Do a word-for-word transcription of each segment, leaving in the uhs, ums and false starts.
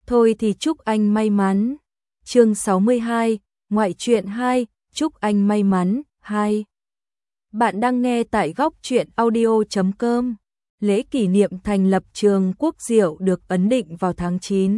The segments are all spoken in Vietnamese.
Thôi thì chúc anh may mắn. Chương sáu mươi hai, ngoại truyện hai, chúc anh may mắn, hai. Bạn đang nghe tại góc truyện audio chấm com. Lễ kỷ niệm thành lập trường Quốc Diệu được ấn định vào tháng chín.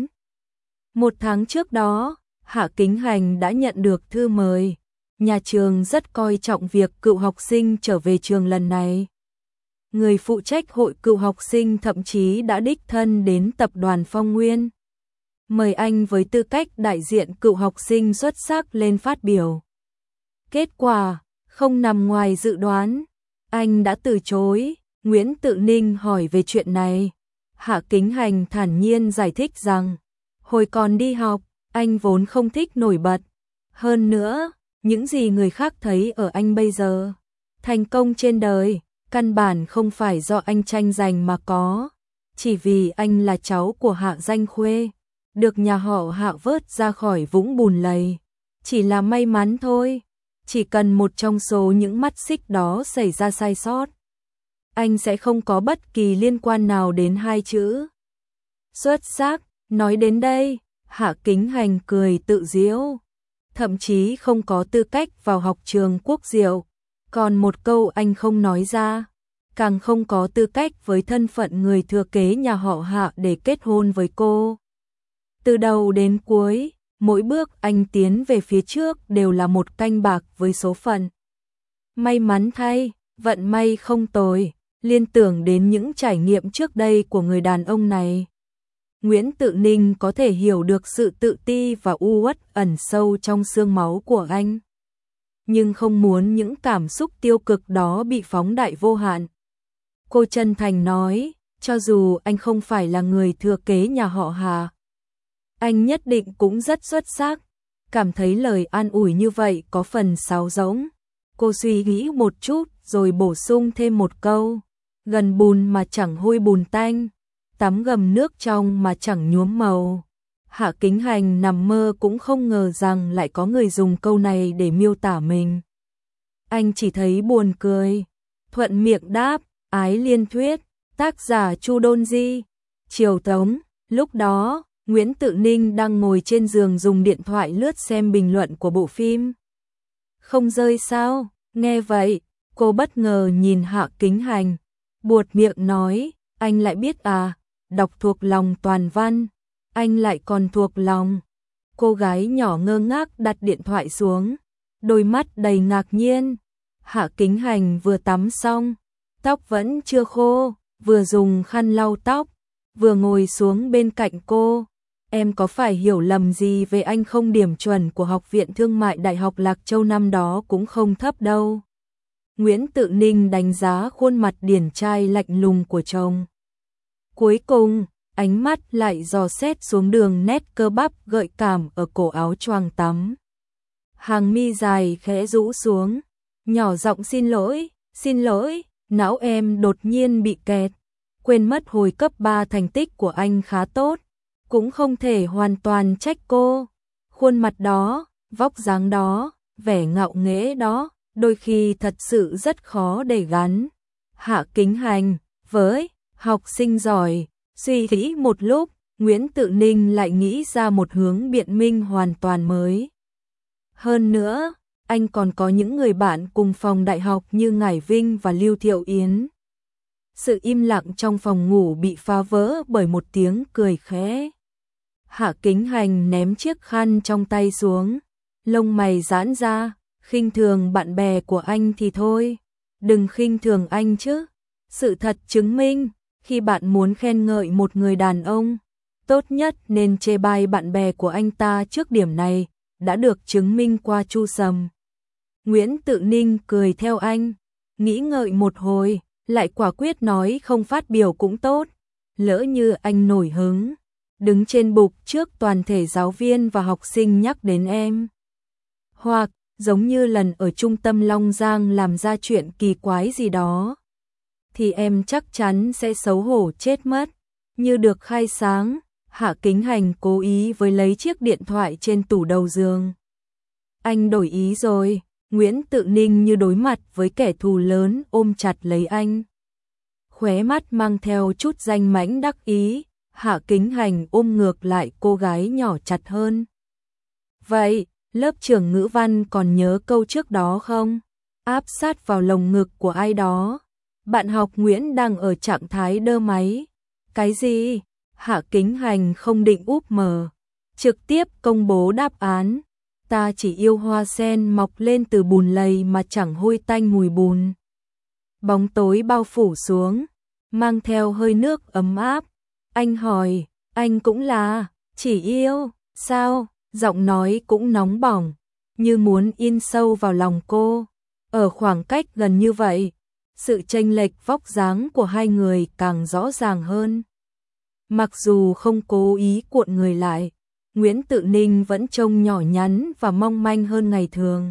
Một tháng trước đó, Hạ Kính Hành đã nhận được thư mời. Nhà trường rất coi trọng việc cựu học sinh trở về trường lần này. Người phụ trách hội cựu học sinh thậm chí đã đích thân đến tập đoàn Phong Nguyên. Mời anh với tư cách đại diện cựu học sinh xuất sắc lên phát biểu. Kết quả, không nằm ngoài dự đoán. Anh đã từ chối. Nguyễn Tự Ninh hỏi về chuyện này. Hạ Kính Hành thản nhiên giải thích rằng, hồi còn đi học, anh vốn không thích nổi bật. Hơn nữa, những gì người khác thấy ở anh bây giờ, thành công trên đời, căn bản không phải do anh tranh giành mà có. Chỉ vì anh là cháu của Hạ Danh Khuê, được nhà họ Hạ vớt ra khỏi vũng bùn lầy. Chỉ là may mắn thôi. Chỉ cần một trong số những mắt xích đó xảy ra sai sót, anh sẽ không có bất kỳ liên quan nào đến hai chữ xuất sắc. Nói đến đây, Hạ Kính Hành cười tự giễu. Thậm chí không có tư cách vào học trường Quốc Diệu. Còn một câu anh không nói ra, càng không có tư cách với thân phận người thừa kế nhà họ Hạ để kết hôn với cô. Từ đầu đến cuối, mỗi bước anh tiến về phía trước đều là một canh bạc với số phận. May mắn thay, vận may không tồi. Liên tưởng đến những trải nghiệm trước đây của người đàn ông này, Nguyễn Tự Ninh có thể hiểu được sự tự ti và u uất ẩn sâu trong xương máu của anh. Nhưng không muốn những cảm xúc tiêu cực đó bị phóng đại vô hạn. Cô chân thành nói, cho dù anh không phải là người thừa kế nhà họ Hà, anh nhất định cũng rất xuất sắc. Cảm thấy lời an ủi như vậy có phần sáo rỗng. Cô suy nghĩ một chút rồi bổ sung thêm một câu. Gần bùn mà chẳng hôi bùn tanh, tắm gầm nước trong mà chẳng nhuốm màu. Hạ Kính Hành nằm mơ cũng không ngờ rằng lại có người dùng câu này để miêu tả mình. Anh chỉ thấy buồn cười. Thuận miệng đáp, Ái Liên Thuyết, tác giả Chu Đôn Di. Chiều tống, lúc đó, Nguyễn Tự Ninh đang ngồi trên giường dùng điện thoại lướt xem bình luận của bộ phim. Không rơi sao? Nghe vậy, cô bất ngờ nhìn Hạ Kính Hành. Buột miệng nói, anh lại biết à, đọc thuộc lòng toàn văn, anh lại còn thuộc lòng. Cô gái nhỏ ngơ ngác đặt điện thoại xuống, đôi mắt đầy ngạc nhiên. Hạ Kính Hành vừa tắm xong, tóc vẫn chưa khô, vừa dùng khăn lau tóc, vừa ngồi xuống bên cạnh cô. Em có phải hiểu lầm gì về anh không? Điểm chuẩn của Học viện Thương mại Đại học Lạc Châu năm đó cũng không thấp đâu. Nguyễn Tự Ninh đánh giá khuôn mặt điển trai lạnh lùng của chồng. Cuối cùng, ánh mắt lại dò xét xuống đường nét cơ bắp gợi cảm ở cổ áo choàng tắm. Hàng mi dài khẽ rũ xuống, nhỏ giọng xin lỗi, xin lỗi, não em đột nhiên bị kẹt. Quên mất hồi cấp ba thành tích của anh khá tốt, cũng không thể hoàn toàn trách cô. Khuôn mặt đó, vóc dáng đó, vẻ ngạo nghễ đó, đôi khi thật sự rất khó để gắn. Hạ Kính Hành, với học sinh giỏi, suy nghĩ một lúc, Nguyễn Tự Ninh lại nghĩ ra một hướng biện minh hoàn toàn mới. Hơn nữa, anh còn có những người bạn cùng phòng đại học như Ngải Vinh và Lưu Thiệu Yến. Sự im lặng trong phòng ngủ bị phá vỡ bởi một tiếng cười khẽ. Hạ Kính Hành ném chiếc khăn trong tay xuống, lông mày giãn ra. Khinh thường bạn bè của anh thì thôi, đừng khinh thường anh chứ. Sự thật chứng minh, khi bạn muốn khen ngợi một người đàn ông, tốt nhất nên chê bai bạn bè của anh ta trước. Điểm này đã được chứng minh qua Chu Sầm. Nguyễn Tự Ninh cười theo anh, nghĩ ngợi một hồi, lại quả quyết nói không phát biểu cũng tốt. Lỡ như anh nổi hứng, đứng trên bục trước toàn thể giáo viên và học sinh nhắc đến em, hoặc giống như lần ở trung tâm Long Giang làm ra chuyện kỳ quái gì đó, thì em chắc chắn sẽ xấu hổ chết mất. Như được khai sáng, Hạ Kính Hành cố ý với lấy chiếc điện thoại trên tủ đầu giường. Anh đổi ý rồi. Nguyễn Tự Ninh như đối mặt với kẻ thù lớn ôm chặt lấy anh. Khóe mắt mang theo chút danh mãnh đắc ý. Hạ Kính Hành ôm ngược lại cô gái nhỏ chặt hơn. Vậy, lớp trưởng ngữ văn còn nhớ câu trước đó không? Áp sát vào lồng ngực của ai đó. Bạn học Nguyễn đang ở trạng thái đơ máy. Cái gì? Hạ Kính Hành không định úp mở. Trực tiếp công bố đáp án. Ta chỉ yêu hoa sen mọc lên từ bùn lầy mà chẳng hôi tanh mùi bùn. Bóng tối bao phủ xuống, mang theo hơi nước ấm áp. Anh hỏi, anh cũng là, chỉ yêu, sao? Giọng nói cũng nóng bỏng, như muốn in sâu vào lòng cô. Ở khoảng cách gần như vậy, sự chênh lệch vóc dáng của hai người càng rõ ràng hơn. Mặc dù không cố ý cuộn người lại, Nguyễn Tự Ninh vẫn trông nhỏ nhắn và mong manh hơn ngày thường.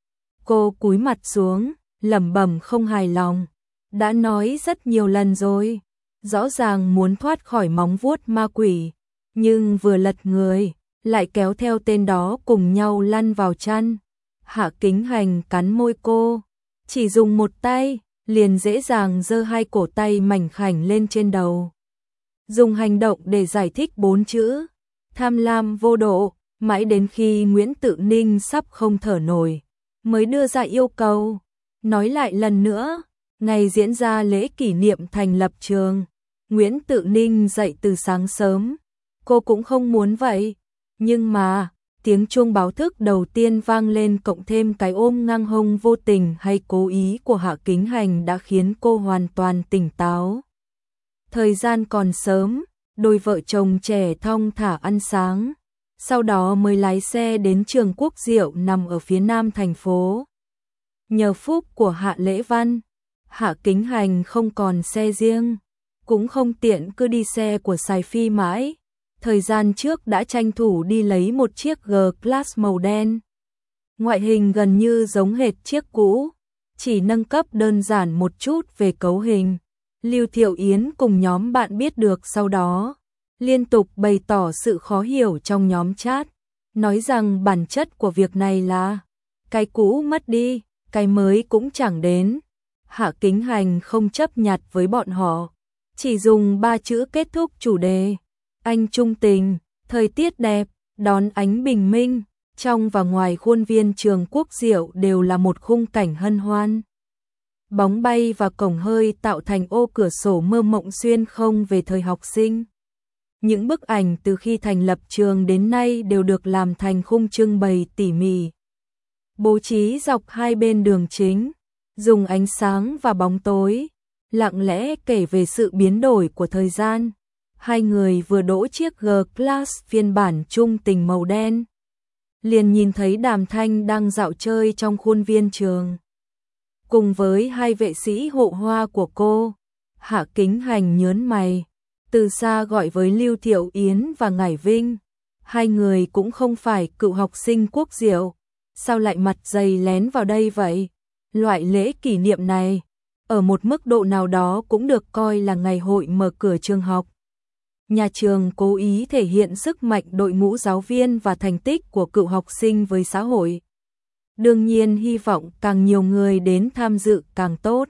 Cô cúi mặt xuống, lẩm bẩm không hài lòng. Đã nói rất nhiều lần rồi, rõ ràng muốn thoát khỏi móng vuốt ma quỷ, nhưng vừa lật người, lại kéo theo tên đó cùng nhau lăn vào chăn. Hạ Kính Hành cắn môi cô, chỉ dùng một tay, liền dễ dàng giơ hai cổ tay mảnh khảnh lên trên đầu. Dùng hành động để giải thích bốn chữ, tham lam vô độ, mãi đến khi Nguyễn Tự Ninh sắp không thở nổi, mới đưa ra yêu cầu. Nói lại lần nữa, ngày diễn ra lễ kỷ niệm thành lập trường, Nguyễn Tự Ninh dậy từ sáng sớm, cô cũng không muốn vậy, nhưng mà, tiếng chuông báo thức đầu tiên vang lên cộng thêm cái ôm ngang hông vô tình hay cố ý của Hạ Kính Hành đã khiến cô hoàn toàn tỉnh táo. Thời gian còn sớm, đôi vợ chồng trẻ thong thả ăn sáng, sau đó mới lái xe đến trường Quốc Diệu nằm ở phía nam thành phố. Nhờ phúc của Hạ Lễ Văn, Hạ Kính Hành không còn xe riêng, cũng không tiện cứ đi xe của Sài Phi mãi. Thời gian trước đã tranh thủ đi lấy một chiếc G-Class màu đen. Ngoại hình gần như giống hệt chiếc cũ, chỉ nâng cấp đơn giản một chút về cấu hình. Lưu Thiệu Yến cùng nhóm bạn biết được sau đó, liên tục bày tỏ sự khó hiểu trong nhóm chat, nói rằng bản chất của việc này là cái cũ mất đi, cái mới cũng chẳng đến. Hạ Kính Hành không chấp nhặt với bọn họ, chỉ dùng ba chữ kết thúc chủ đề. Anh trung tình, thời tiết đẹp, đón ánh bình minh, trong và ngoài khuôn viên trường Quốc Diệu đều là một khung cảnh hân hoan. Bóng bay và cổng hơi tạo thành ô cửa sổ mơ mộng xuyên không về thời học sinh. Những bức ảnh từ khi thành lập trường đến nay đều được làm thành khung trưng bày tỉ mỉ. Bố trí dọc hai bên đường chính, dùng ánh sáng và bóng tối, lặng lẽ kể về sự biến đổi của thời gian. Hai người vừa đỗ chiếc G-Class phiên bản trung tình màu đen, liền nhìn thấy Đàm Thanh đang dạo chơi trong khuôn viên trường. Cùng với hai vệ sĩ hộ hoa của cô, Hạ Kính Hành nhớn mày, từ xa gọi với Lưu Thiệu Yến và Ngải Vinh. Hai người cũng không phải cựu học sinh Quốc Diệu, sao lại mặt dày lén vào đây vậy? Loại lễ kỷ niệm này, ở một mức độ nào đó cũng được coi là ngày hội mở cửa trường học. Nhà trường cố ý thể hiện sức mạnh đội ngũ giáo viên và thành tích của cựu học sinh với xã hội. Đương nhiên hy vọng càng nhiều người đến tham dự càng tốt.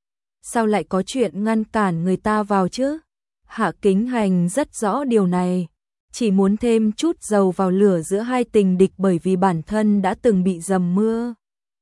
Sao lại có chuyện ngăn cản người ta vào chứ? Hạ Kính Hành rất rõ điều này, chỉ muốn thêm chút dầu vào lửa giữa hai tình địch bởi vì bản thân đã từng bị dầm mưa,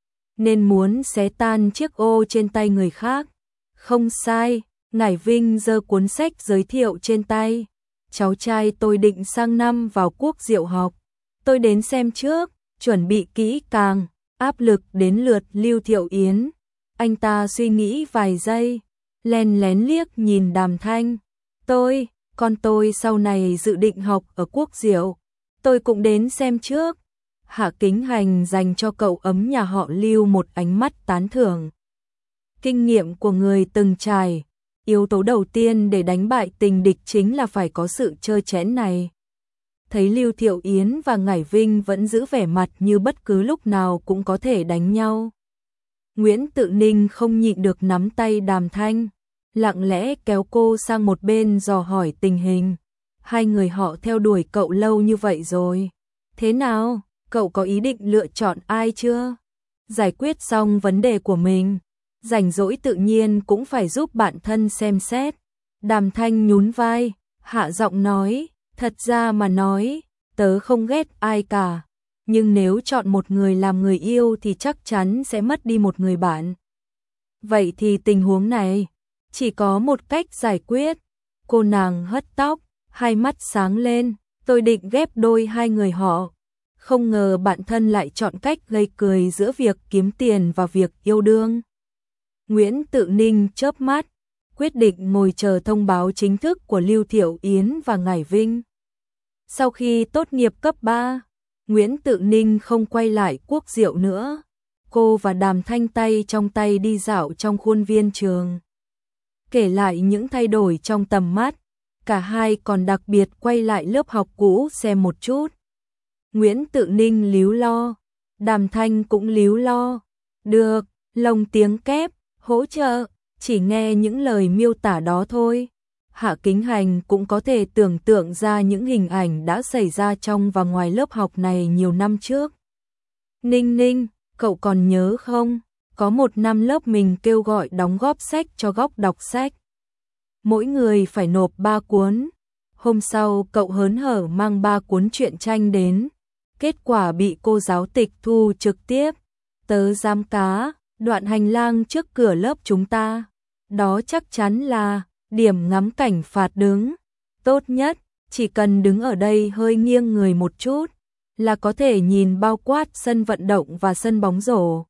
nên muốn xé tan chiếc ô trên tay người khác. Không sai, Ngải Vinh giơ cuốn sách giới thiệu trên tay. Cháu trai tôi định sang năm vào Quốc Diệu học. Tôi đến xem trước, chuẩn bị kỹ càng, áp lực đến lượt Lưu Thiệu Yến. Anh ta suy nghĩ vài giây, lén lén liếc nhìn Đàm Thanh. Tôi, con tôi sau này dự định học ở Quốc Diệu. Tôi cũng đến xem trước. Hạ Kính Hành dành cho cậu ấm nhà họ Lưu một ánh mắt tán thưởng. Kinh nghiệm của người từng trải, yếu tố đầu tiên để đánh bại tình địch chính là phải có sự trơ trẽn này. Thấy Lưu Thiệu Yến và Ngải Vinh vẫn giữ vẻ mặt như bất cứ lúc nào cũng có thể đánh nhau. Nguyễn Tự Ninh không nhịn được nắm tay Đàm Thanh, lặng lẽ kéo cô sang một bên dò hỏi tình hình. Hai người họ theo đuổi cậu lâu như vậy rồi. Thế nào, cậu có ý định lựa chọn ai chưa? Giải quyết xong vấn đề của mình, rảnh rỗi tự nhiên cũng phải giúp bạn thân xem xét. Đàm Thanh nhún vai, hạ giọng nói, thật ra mà nói, tớ không ghét ai cả, nhưng nếu chọn một người làm người yêu thì chắc chắn sẽ mất đi một người bạn. Vậy thì tình huống này, chỉ có một cách giải quyết. Cô nàng hất tóc, hai mắt sáng lên, tôi định ghép đôi hai người họ. Không ngờ bạn thân lại chọn cách gây cười giữa việc kiếm tiền và việc yêu đương. Nguyễn Tự Ninh chớp mắt, quyết định ngồi chờ thông báo chính thức của Lưu Thiệu Yến và Ngải Vinh. Sau khi tốt nghiệp cấp ba, Nguyễn Tự Ninh không quay lại Quốc Diệu nữa. Cô và Đàm Thanh tay trong tay đi dạo trong khuôn viên trường. Kể lại những thay đổi trong tầm mắt, cả hai còn đặc biệt quay lại lớp học cũ xem một chút. Nguyễn Tự Ninh líu lo, Đàm Thanh cũng líu lo. Được, lồng tiếng kép, hỗ trợ, chỉ nghe những lời miêu tả đó thôi. Hạ Kính Hành cũng có thể tưởng tượng ra những hình ảnh đã xảy ra trong và ngoài lớp học này nhiều năm trước. Ninh Ninh, cậu còn nhớ không? Có một năm lớp mình kêu gọi đóng góp sách cho góc đọc sách. Mỗi người phải nộp ba cuốn. Hôm sau cậu hớn hở mang ba cuốn truyện tranh đến. Kết quả bị cô giáo tịch thu trực tiếp. Tớ giám cá, đoạn hành lang trước cửa lớp chúng ta. Đó chắc chắn là điểm ngắm cảnh phạt đứng. Tốt nhất, chỉ cần đứng ở đây hơi nghiêng người một chút, là có thể nhìn bao quát sân vận động và sân bóng rổ.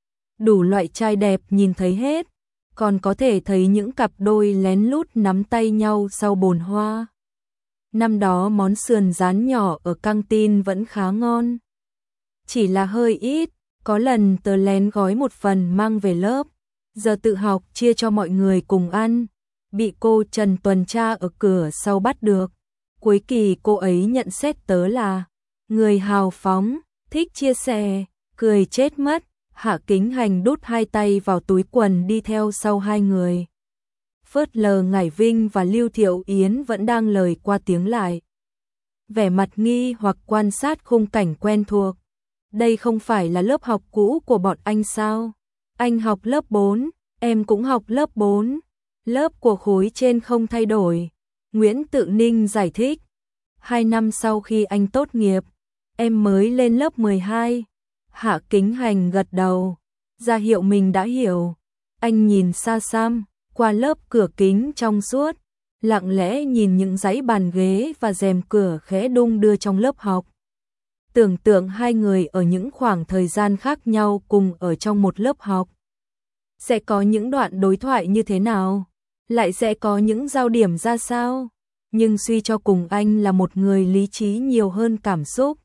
Đủ loại trai đẹp nhìn thấy hết, còn có thể thấy những cặp đôi lén lút nắm tay nhau sau bồn hoa. Năm đó món sườn rán nhỏ ở căng tin vẫn khá ngon. Chỉ là hơi ít, có lần tớ lén gói một phần mang về lớp, giờ tự học chia cho mọi người cùng ăn. Bị cô Trần tuần tra ở cửa sau bắt được. Cuối kỳ cô ấy nhận xét tớ là người hào phóng, thích chia sẻ, cười chết mất. Hạ Kính Hành đút hai tay vào túi quần đi theo sau hai người. Phớt lờ Ngải Vinh và Lưu Thiệu Yến vẫn đang lời qua tiếng lại. Vẻ mặt nghi hoặc quan sát khung cảnh quen thuộc. Đây không phải là lớp học cũ của bọn anh sao? Anh học lớp bốn, em cũng học lớp bốn. Lớp của khối trên không thay đổi. Nguyễn Tự Ninh giải thích. Hai năm sau khi anh tốt nghiệp, em mới lên lớp mười hai. Hạ Kính Hành gật đầu, ra hiệu mình đã hiểu. Anh nhìn xa xăm, qua lớp cửa kính trong suốt, lặng lẽ nhìn những dãy bàn ghế và rèm cửa khẽ đung đưa trong lớp học. Tưởng tượng hai người ở những khoảng thời gian khác nhau cùng ở trong một lớp học. Sẽ có những đoạn đối thoại như thế nào? Lại sẽ có những giao điểm ra sao? Nhưng suy cho cùng anh là một người lý trí nhiều hơn cảm xúc.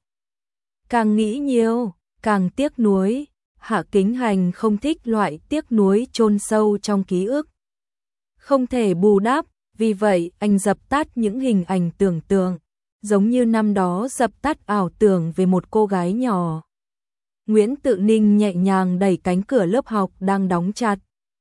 Càng nghĩ nhiều, càng tiếc nuối. Hạ Kính Hành không thích loại tiếc nuối chôn sâu trong ký ức. Không thể bù đắp, vì vậy anh dập tắt những hình ảnh tưởng tượng, giống như năm đó dập tắt ảo tưởng về một cô gái nhỏ. Nguyễn Tự Ninh nhẹ nhàng đẩy cánh cửa lớp học đang đóng chặt.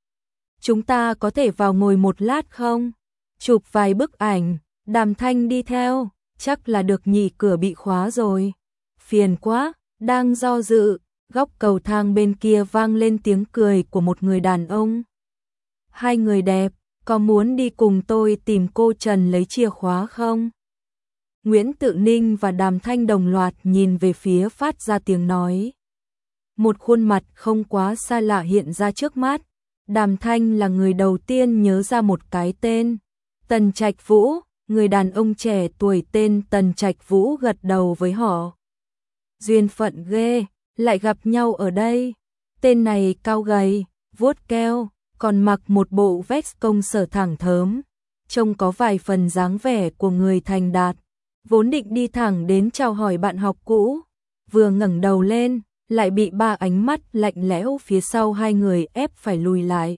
Chúng ta có thể vào ngồi một lát không? Chụp vài bức ảnh. Đàm Thanh đi theo, chắc là được nhỉ, cửa bị khóa rồi. Phiền quá, đang do dự, góc cầu thang bên kia vang lên tiếng cười của một người đàn ông. Hai người đẹp, có muốn đi cùng tôi tìm cô Trần lấy chìa khóa không? Nguyễn Tự Ninh và Đàm Thanh đồng loạt nhìn về phía phát ra tiếng nói. Một khuôn mặt không quá xa lạ hiện ra trước mắt. Đàm Thanh là người đầu tiên nhớ ra một cái tên. Tần Trạch Vũ, người đàn ông trẻ tuổi tên Tần Trạch Vũ gật đầu với họ. Duyên phận ghê, lại gặp nhau ở đây. Tên này cao gầy, vuốt keo, còn mặc một bộ vest công sở thẳng thớm. Trông có vài phần dáng vẻ của người thành đạt. Vốn định đi thẳng đến chào hỏi bạn học cũ. Vừa ngẩng đầu lên, lại bị ba ánh mắt lạnh lẽo phía sau hai người ép phải lùi lại.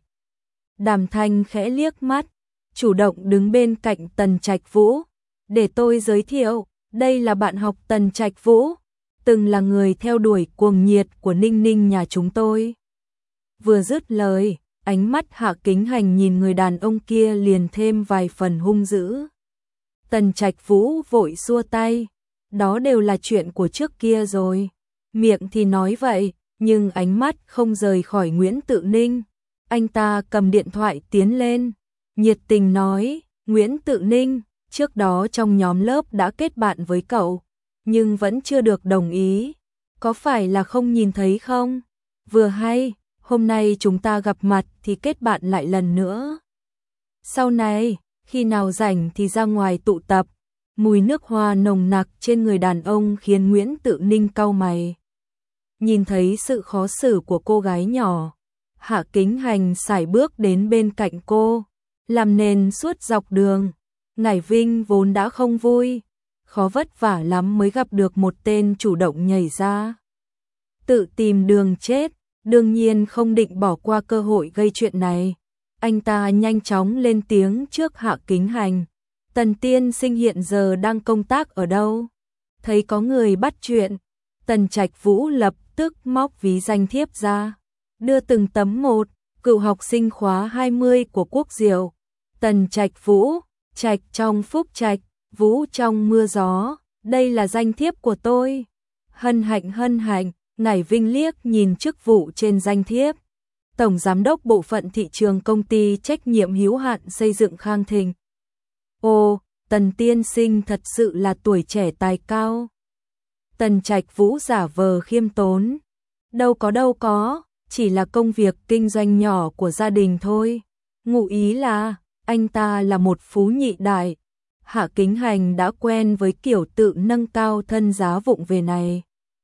Đàm Thanh khẽ liếc mắt, chủ động đứng bên cạnh Tần Trạch Vũ. Để tôi giới thiệu, đây là bạn học Tần Trạch Vũ, từng là người theo đuổi cuồng nhiệt của Ninh Ninh nhà chúng tôi. Vừa dứt lời, ánh mắt Hạ Kính Hành nhìn người đàn ông kia liền thêm vài phần hung dữ. Tần Trạch Vũ vội xua tay, đó đều là chuyện của trước kia rồi. Miệng thì nói vậy, nhưng ánh mắt không rời khỏi Nguyễn Tự Ninh. Anh ta cầm điện thoại tiến lên, nhiệt tình nói, Nguyễn Tự Ninh, trước đó trong nhóm lớp đã kết bạn với cậu, nhưng vẫn chưa được đồng ý. Có phải là không nhìn thấy không? Vừa hay, hôm nay chúng ta gặp mặt thì kết bạn lại lần nữa. Sau này, khi nào rảnh thì ra ngoài tụ tập. Mùi nước hoa nồng nặc trên người đàn ông khiến Nguyễn Tự Ninh cau mày. Nhìn thấy sự khó xử của cô gái nhỏ, Hạ Kính Hành sải bước đến bên cạnh cô, làm nền suốt dọc đường. Ngải Vinh vốn đã không vui, khó vất vả lắm mới gặp được một tên chủ động nhảy ra. Tự tìm đường chết, đương nhiên không định bỏ qua cơ hội gây chuyện này. Anh ta nhanh chóng lên tiếng trước Hạ Kính Hành. Tần tiên sinh hiện giờ đang công tác ở đâu? Thấy có người bắt chuyện, Tần Trạch Vũ lập tức móc ví danh thiếp ra, đưa từng tấm một, cựu học sinh khóa hai mươi của Quốc Diệu. Tần Trạch Vũ, Trạch trong phúc trạch, Vũ trong mưa gió, đây là danh thiếp của tôi. Hân hạnh hân hạnh, Ngải Vinh liếc nhìn chức vụ trên danh thiếp. Tổng Giám đốc Bộ phận Thị trường Công ty Trách nhiệm hữu hạn Xây dựng Khang Thịnh. Ồ, Tần tiên sinh thật sự là tuổi trẻ tài cao. Tần Trạch Vũ giả vờ khiêm tốn. Đâu có đâu có, chỉ là công việc kinh doanh nhỏ của gia đình thôi. Ngụ ý là, anh ta là một phú nhị đại. Hạ Kính Hành đã quen với kiểu tự nâng cao thân giá vụng về này.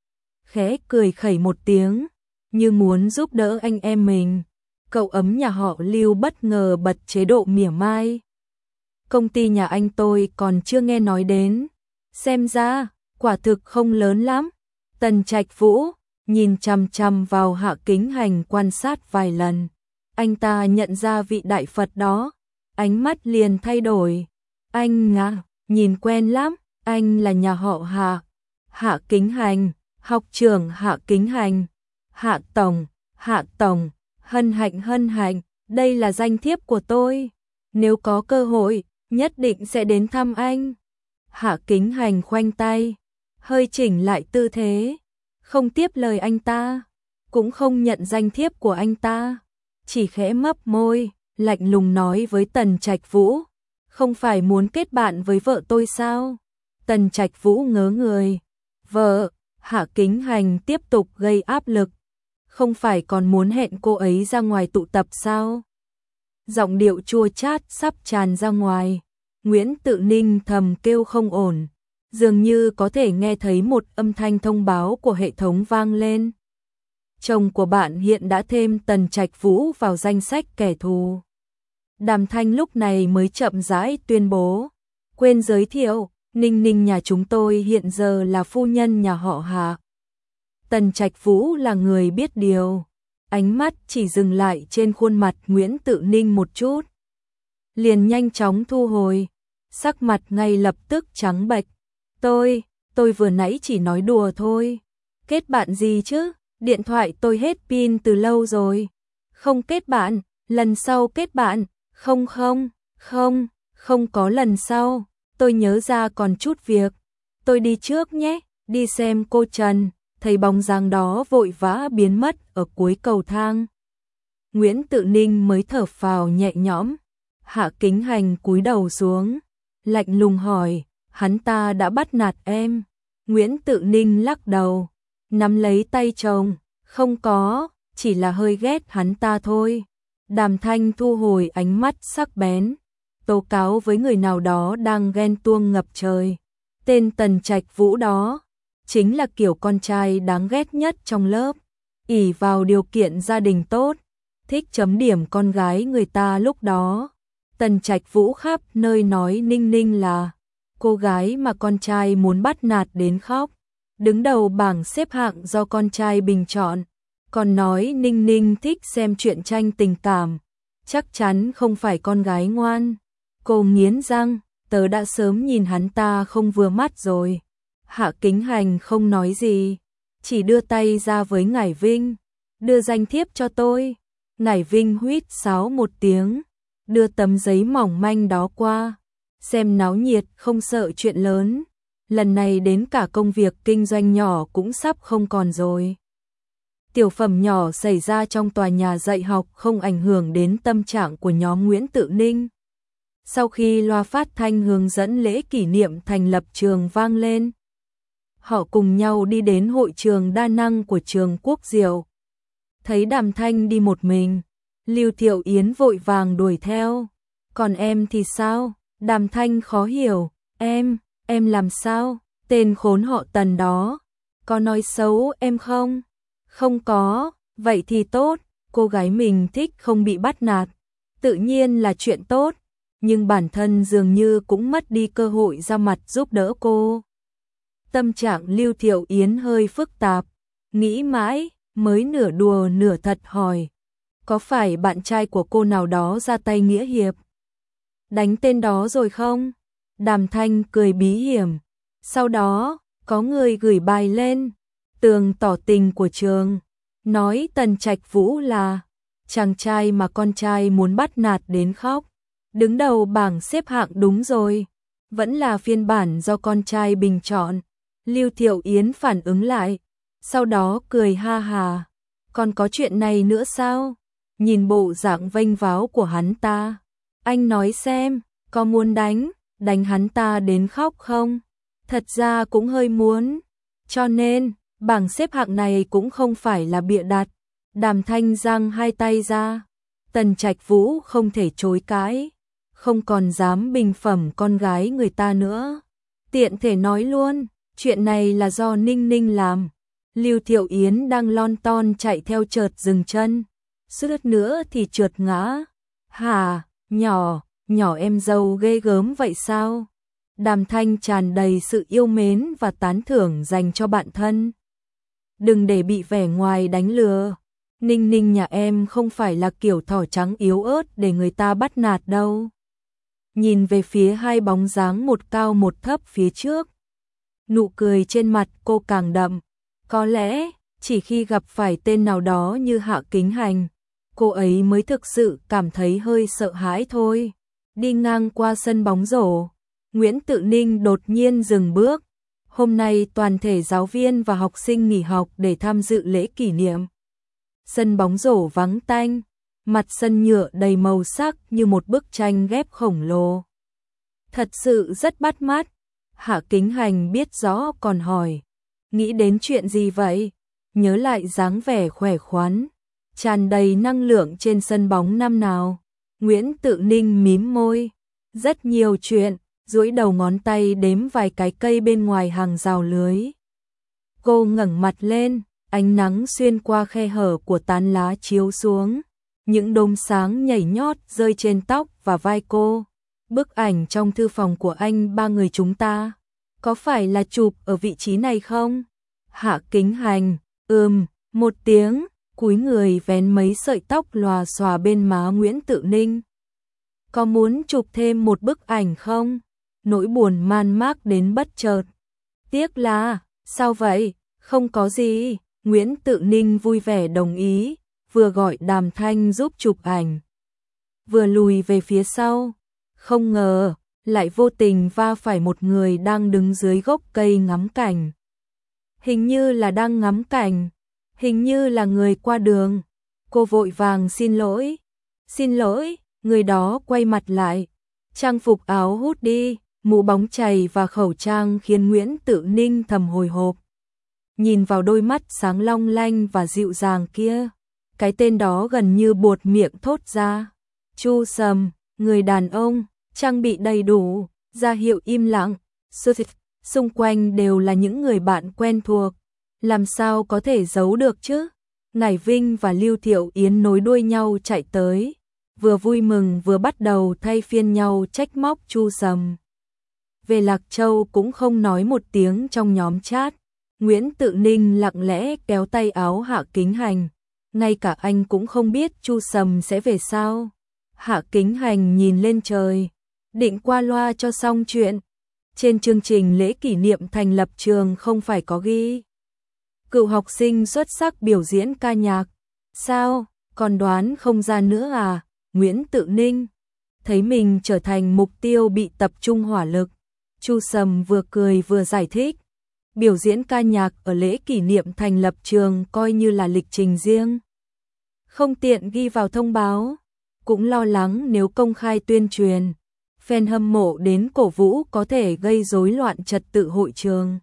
Khẽ cười khẩy một tiếng, như muốn giúp đỡ anh em mình. Cậu ấm nhà họ Lưu bất ngờ bật chế độ mỉa mai. Công ty nhà anh tôi còn chưa nghe nói đến. Xem ra, quả thực không lớn lắm. Tần Trạch Vũ nhìn chằm chằm vào Hạ Kính Hành quan sát vài lần. Anh ta nhận ra vị đại Phật đó, ánh mắt liền thay đổi. Anh à, nhìn quen lắm, anh là nhà họ Hạ. Hạ Kính Hành, học trưởng Hạ Kính Hành. Hạ Tổng, Hạ Tổng, hân hạnh hân hạnh, đây là danh thiếp của tôi. Nếu có cơ hội, nhất định sẽ đến thăm anh. Hạ Kính Hành khoanh tay, hơi chỉnh lại tư thế, không tiếp lời anh ta, cũng không nhận danh thiếp của anh ta, chỉ khẽ mấp môi, lạnh lùng nói với Tần Trạch Vũ, không phải muốn kết bạn với vợ tôi sao? Tần Trạch Vũ ngớ người, vợ? Hạ Kính Hành tiếp tục gây áp lực, không phải còn muốn hẹn cô ấy ra ngoài tụ tập sao? Giọng điệu chua chát sắp tràn ra ngoài. Nguyễn Tự Ninh thầm kêu không ổn, dường như có thể nghe thấy một âm thanh thông báo của hệ thống vang lên. Chồng của bạn hiện đã thêm Tần Trạch Vũ vào danh sách kẻ thù. Đàm Thanh lúc này mới chậm rãi tuyên bố, quên giới thiệu, Ninh Ninh nhà chúng tôi hiện giờ là phu nhân nhà họ Hạ. Tần Trạch Vũ là người biết điều, ánh mắt chỉ dừng lại trên khuôn mặt Nguyễn Tự Ninh một chút, liền nhanh chóng thu hồi, sắc mặt ngay lập tức trắng bệch. Tôi, tôi vừa nãy chỉ nói đùa thôi. Kết bạn gì chứ? Điện thoại tôi hết pin từ lâu rồi. Không kết bạn, lần sau kết bạn. Không không, không, không có lần sau. Tôi nhớ ra còn chút việc. Tôi đi trước nhé, đi xem cô Trần. Thấy bóng dáng đó vội vã biến mất ở cuối cầu thang. Nguyễn Tự Ninh mới thở phào nhẹ nhõm. Hạ Kính Hành cúi đầu xuống, lạnh lùng hỏi, hắn ta đã bắt nạt em? Nguyễn Tự Ninh lắc đầu, nắm lấy tay chồng, không có, chỉ là hơi ghét hắn ta thôi. Đàm Thanh thu hồi ánh mắt sắc bén, tố cáo với người nào đó đang ghen tuông ngập trời. Tên Tần Trạch Vũ đó, chính là kiểu con trai đáng ghét nhất trong lớp, ỷ vào điều kiện gia đình tốt, thích chấm điểm con gái người ta lúc đó. Tần Trạch Vũ khắp nơi nói Ninh Ninh là cô gái mà con trai muốn bắt nạt đến khóc, đứng đầu bảng xếp hạng do con trai bình chọn, còn nói Ninh Ninh thích xem truyện tranh tình cảm, chắc chắn không phải con gái ngoan. Cô nghiến răng, tớ đã sớm nhìn hắn ta không vừa mắt rồi. Hạ Kính Hành không nói gì, chỉ đưa tay ra với Ngải Vinh, đưa danh thiếp cho tôi. Ngải Vinh huýt sáo một tiếng, đưa tấm giấy mỏng manh đó qua, xem náo nhiệt không sợ chuyện lớn, lần này đến cả công việc kinh doanh nhỏ cũng sắp không còn rồi. Tiểu phẩm nhỏ xảy ra trong tòa nhà dạy học không ảnh hưởng đến tâm trạng của nhóm Nguyễn Tự Ninh. Sau khi loa phát thanh hướng dẫn lễ kỷ niệm thành lập trường vang lên, họ cùng nhau đi đến hội trường đa năng của trường Quốc Diệu. Thấy Đàm Thanh đi một mình, Lưu Thiệu Yến vội vàng đuổi theo. Còn em thì sao? Đàm Thanh khó hiểu. Em, em làm sao? Tên khốn họ Tần đó, có nói xấu em không? Không có, vậy thì tốt, cô gái mình thích không bị bắt nạt, tự nhiên là chuyện tốt, nhưng bản thân dường như cũng mất đi cơ hội ra mặt giúp đỡ cô. Tâm trạng Lưu Thiệu Yến hơi phức tạp, nghĩ mãi, mới nửa đùa nửa thật hỏi, có phải bạn trai của cô nào đó ra tay nghĩa hiệp đánh tên đó rồi không? Đàm Thanh cười bí hiểm. Sau đó, có người gửi bài lên tường tỏ tình của trường, nói Tần Trạch Vũ là chàng trai mà con trai muốn bắt nạt đến khóc. Đứng đầu bảng xếp hạng đúng rồi, vẫn là phiên bản do con trai bình chọn. Lưu Thiệu Yến phản ứng lại, sau đó cười ha hà. Còn có chuyện này nữa sao? Nhìn bộ dạng vênh váo của hắn ta, anh nói xem, có muốn đánh, đánh hắn ta đến khóc không? Thật ra cũng hơi muốn, cho nên, bảng xếp hạng này cũng không phải là bịa đặt. Đàm Thanh giang hai tay ra, Tần Trạch Vũ không thể chối cãi, không còn dám bình phẩm con gái người ta nữa. Tiện thể nói luôn, chuyện này là do Ninh Ninh làm. Lưu Thiệu Yến đang lon ton chạy theo chợt dừng chân, suýt nữa thì trượt ngã. Hà, nhỏ, nhỏ em dâu ghê gớm vậy sao? Đàm Thanh tràn đầy sự yêu mến và tán thưởng dành cho bạn thân. Đừng để bị vẻ ngoài đánh lừa. Ninh Ninh nhà em không phải là kiểu thỏ trắng yếu ớt để người ta bắt nạt đâu. Nhìn về phía hai bóng dáng một cao một thấp phía trước, nụ cười trên mặt cô càng đậm. Có lẽ, chỉ khi gặp phải tên nào đó như Hạ Kính Hành, cô ấy mới thực sự cảm thấy hơi sợ hãi thôi. Đi ngang qua sân bóng rổ, Nguyễn Tự Ninh đột nhiên dừng bước. Hôm nay toàn thể giáo viên và học sinh nghỉ học để tham dự lễ kỷ niệm. Sân bóng rổ vắng tanh, mặt sân nhựa đầy màu sắc như một bức tranh ghép khổng lồ. Thật sự rất bắt mắt. Hạ Kính Hành biết rõ còn hỏi, nghĩ đến chuyện gì vậy? Nhớ lại dáng vẻ khỏe khoắn, tràn đầy năng lượng trên sân bóng năm nào. Nguyễn Tự Ninh mím môi, rất nhiều chuyện, duỗi đầu ngón tay đếm vài cái cây bên ngoài hàng rào lưới. Cô ngẩng mặt lên, ánh nắng xuyên qua khe hở của tán lá chiếu xuống, những đốm sáng nhảy nhót rơi trên tóc và vai cô. Bức ảnh trong thư phòng của anh ba người chúng ta, có phải là chụp ở vị trí này không? Hạ Kính Hành, ừm, một tiếng, cúi người vén mấy sợi tóc lòa xòa bên má Nguyễn Tự Ninh. Có muốn chụp thêm một bức ảnh không? Nỗi buồn man mác đến bất chợt. Tiếc là, sao vậy? Không có gì. Nguyễn Tự Ninh vui vẻ đồng ý, vừa gọi Đàm Thanh giúp chụp ảnh, vừa lùi về phía sau. Không ngờ, lại vô tình va phải một người đang đứng dưới gốc cây ngắm cảnh. Hình như là đang ngắm cảnh, hình như là người qua đường. Cô vội vàng xin lỗi. Xin lỗi, người đó quay mặt lại. Trang phục áo hút đi, mũ bóng chày và khẩu trang khiến Nguyễn Tự Ninh thầm hồi hộp. Nhìn vào đôi mắt sáng long lanh và dịu dàng kia, cái tên đó gần như buột miệng thốt ra. Chu Sầm, người đàn ông, trang bị đầy đủ, ra hiệu im lặng. Xung quanh đều là những người bạn quen thuộc, làm sao có thể giấu được chứ? Ngải Vinh và Lưu Thiệu Yến nối đuôi nhau chạy tới, vừa vui mừng vừa bắt đầu thay phiên nhau trách móc Chu Sầm. Về Lạc Châu cũng không nói một tiếng trong nhóm chat. Nguyễn Tự Ninh lặng lẽ kéo tay áo Hạ Kính Hành, ngay cả anh cũng không biết Chu Sầm sẽ về sao. Hạ Kính Hành nhìn lên trời, định qua loa cho xong chuyện. Trên chương trình lễ kỷ niệm thành lập trường không phải có ghi cựu học sinh xuất sắc biểu diễn ca nhạc. Sao, còn đoán không ra nữa à? Nguyễn Tự Ninh thấy mình trở thành mục tiêu bị tập trung hỏa lực. Chu Sầm vừa cười vừa giải thích, biểu diễn ca nhạc ở lễ kỷ niệm thành lập trường coi như là lịch trình riêng, không tiện ghi vào thông báo, cũng lo lắng nếu công khai tuyên truyền fan hâm mộ đến cổ vũ có thể gây rối loạn trật tự hội trường.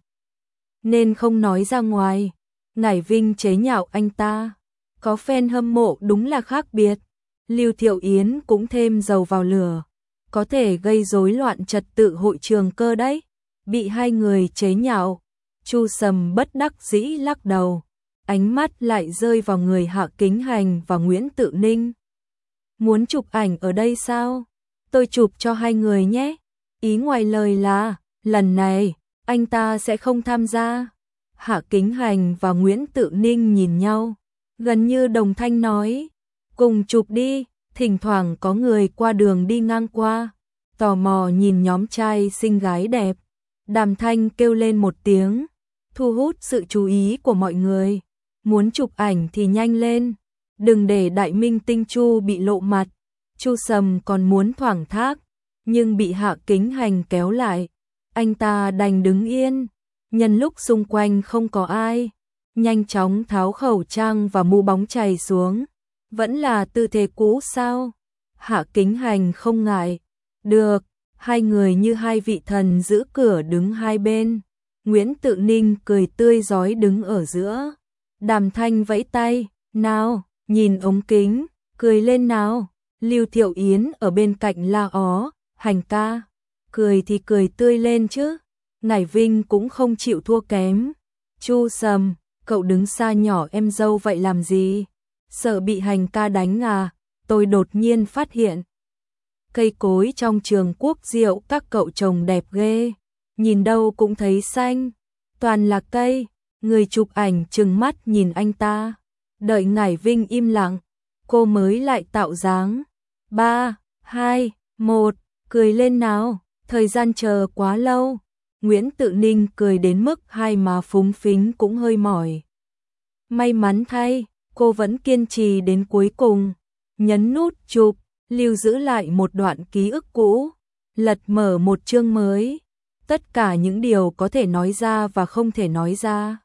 Nên không nói ra ngoài. Ngải Vinh chế nhạo anh ta. Có fan hâm mộ đúng là khác biệt. Lưu Thiệu Yến cũng thêm dầu vào lửa. Có thể gây rối loạn trật tự hội trường cơ đấy. Bị hai người chế nhạo. Chu Sầm bất đắc dĩ lắc đầu. Ánh mắt lại rơi vào người Hạ Kính Hành và Nguyễn Tự Ninh. Muốn chụp ảnh ở đây sao? Tôi chụp cho hai người nhé. Ý ngoài lời là, lần này, anh ta sẽ không tham gia. Hạ Kính Hành và Nguyễn Tự Ninh nhìn nhau. Gần như đồng thanh nói. Cùng chụp đi, thỉnh thoảng có người qua đường đi ngang qua. Tò mò nhìn nhóm trai xinh gái đẹp. Đàm Thanh kêu lên một tiếng. Thu hút sự chú ý của mọi người. Muốn chụp ảnh thì nhanh lên. Đừng để đại minh tinh Chu bị lộ mặt. Chu Sầm còn muốn thoảng thác. Nhưng bị Hạ Kính Hành kéo lại. Anh ta đành đứng yên. Nhân lúc xung quanh không có ai. Nhanh chóng tháo khẩu trang và mũ bóng chày xuống. Vẫn là tư thế cũ sao? Hạ Kính Hành không ngại. Được, hai người như hai vị thần giữ cửa đứng hai bên. Nguyễn Tự Ninh cười tươi rói đứng ở giữa. Đàm Thanh vẫy tay, nào, nhìn ống kính, cười lên nào. Lưu Thiệu Yến ở bên cạnh la ó, Hành ca, cười thì cười tươi lên chứ. Ngải Vinh cũng không chịu thua kém. Chu Sầm, cậu đứng xa nhỏ em dâu vậy làm gì? Sợ bị Hành ca đánh à? Tôi đột nhiên phát hiện. Cây cối trong trường Quốc Diệu các cậu trồng đẹp ghê. Nhìn đâu cũng thấy xanh. Toàn là cây. Người chụp ảnh trừng mắt nhìn anh ta. Đợi Ngải Vinh im lặng. Cô mới lại tạo dáng. Ba, hai, một, cười lên nào. Thời gian chờ quá lâu. Nguyễn Tự Ninh cười đến mức hai má phúng phính cũng hơi mỏi. May mắn thay, cô vẫn kiên trì đến cuối cùng. Nhấn nút chụp, lưu giữ lại một đoạn ký ức cũ. Lật mở một chương mới. Tất cả những điều có thể nói ra và không thể nói ra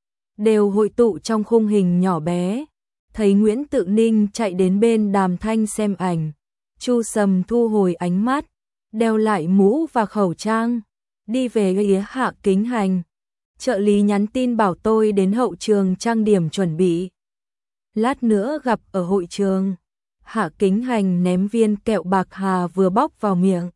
đều hội tụ trong khung hình nhỏ bé. Thấy Nguyễn Tự Ninh chạy đến bên Đàm Thanh xem ảnh. Chu Sầm thu hồi ánh mắt, đeo lại mũ và khẩu trang, đi về phía Hạ Kính Hành. Trợ lý nhắn tin bảo tôi đến hậu trường trang điểm chuẩn bị. Lát nữa gặp ở hội trường. Hạ Kính Hành ném viên kẹo bạc hà vừa bóc vào miệng.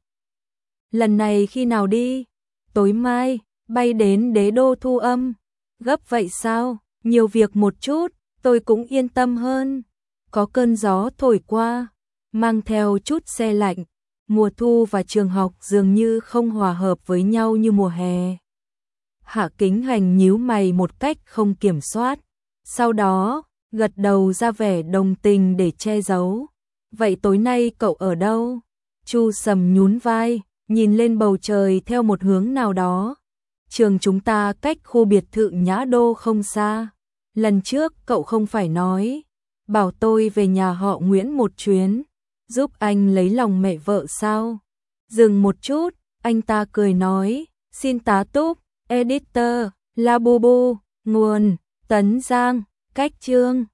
Lần này khi nào đi? Tối mai, bay đến đế đô thu âm. Gấp vậy sao? Nhiều việc một chút, tôi cũng yên tâm hơn. Có cơn gió thổi qua, mang theo chút se lạnh. Mùa thu và trường học dường như không hòa hợp với nhau như mùa hè. Hạ Kính Hành nhíu mày một cách không kiểm soát. Sau đó, gật đầu ra vẻ đồng tình để che giấu. Vậy tối nay cậu ở đâu? Chu Sầm nhún vai, nhìn lên bầu trời theo một hướng nào đó. Trường chúng ta cách khu biệt thự Nhã Đô không xa. Lần trước cậu không phải nói, bảo tôi về nhà họ Nguyễn một chuyến, giúp anh lấy lòng mẹ vợ sao? Dừng một chút, anh ta cười nói, xin tá túc, editor, Labubu, nguồn, Tấn Giang, cách chương.